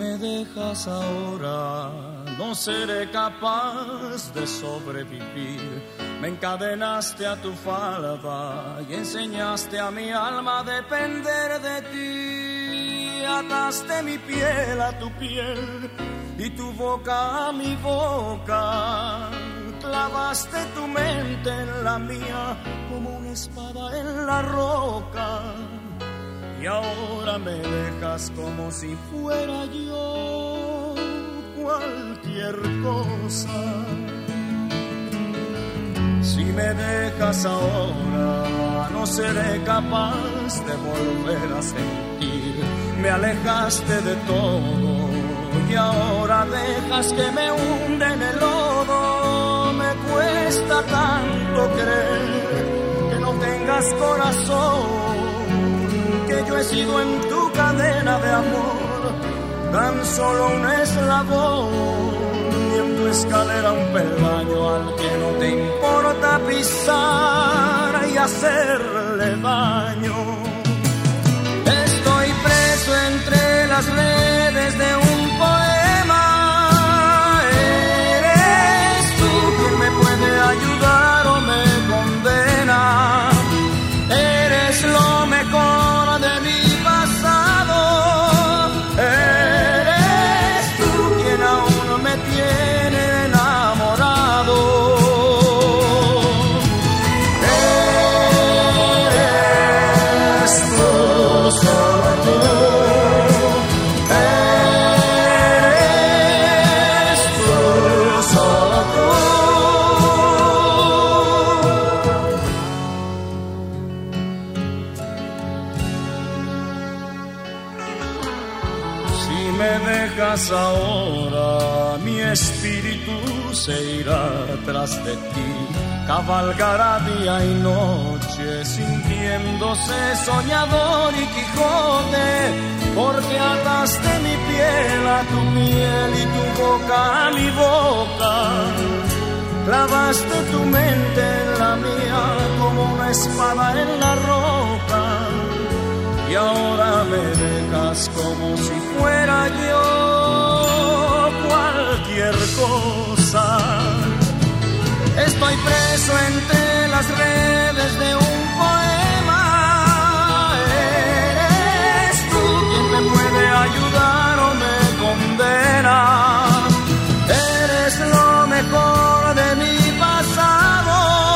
me dejas ahora, no seré capaz de sobrevivir. Me encadenaste a tu falda y enseñaste a mi alma a depender de ti. Ataste mi piel a tu piel y tu boca a mi boca. Clavaste tu mente en la mía como una espada en la roca. Y ahora me dejas como si fuera yo cualquier cosa. Si me dejas ahora, no seré capaz de volver a sentir. Me alejaste de todo y ahora dejas que me hunde en el lodo. Me cuesta tanto creer que no tengas corazón, que yo he sido en tu cadena de amor tan solo un eslabón, y en tu escalera un peldaño al que no te importa pisar y hacerle daño. Estoy preso entre las redes de un poema. Eres tú quien me puede ayudar o me condena. Eres lo mejor de mi pasado. Eres tú quien aún me tiene enamorado. Eres tú, solo tú. Eres tú, solo tú. Me dejas ahora, mi espíritu se irá tras de ti, cabalgará día y noche, sintiéndose soñador y Quijote, porque ataste mi piel a tu miel y tu boca a mi boca. Clavaste tu mente en la mía como una espada en la roca. Y ahora me dejas como si fuera yo cualquier cosa. Estoy preso entre las redes de un poema. Eres tú quien me puede ayudar o me condena. Eres lo mejor de mi pasado.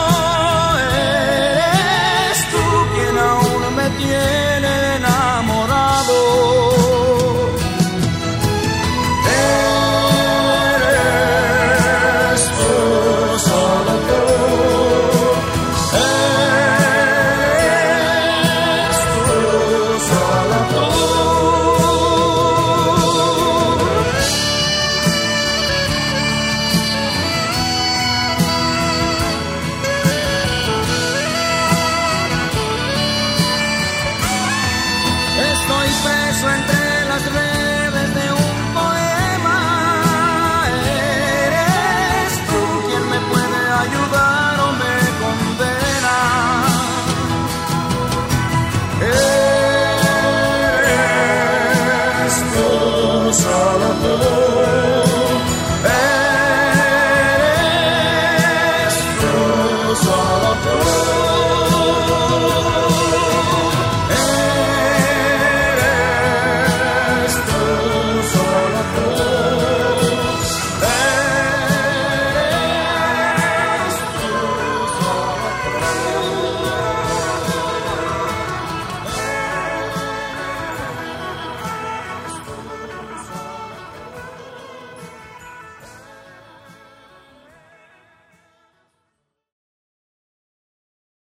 Eres tú quien aún me tiene enamorado. Eres tú, solo tú. Eres tú, solo tú. Estoy preso entre las redes de un poema. Eres tú quien me puede ayudar o me condena. Eres tú, solo tú. Eres tú, solo tú.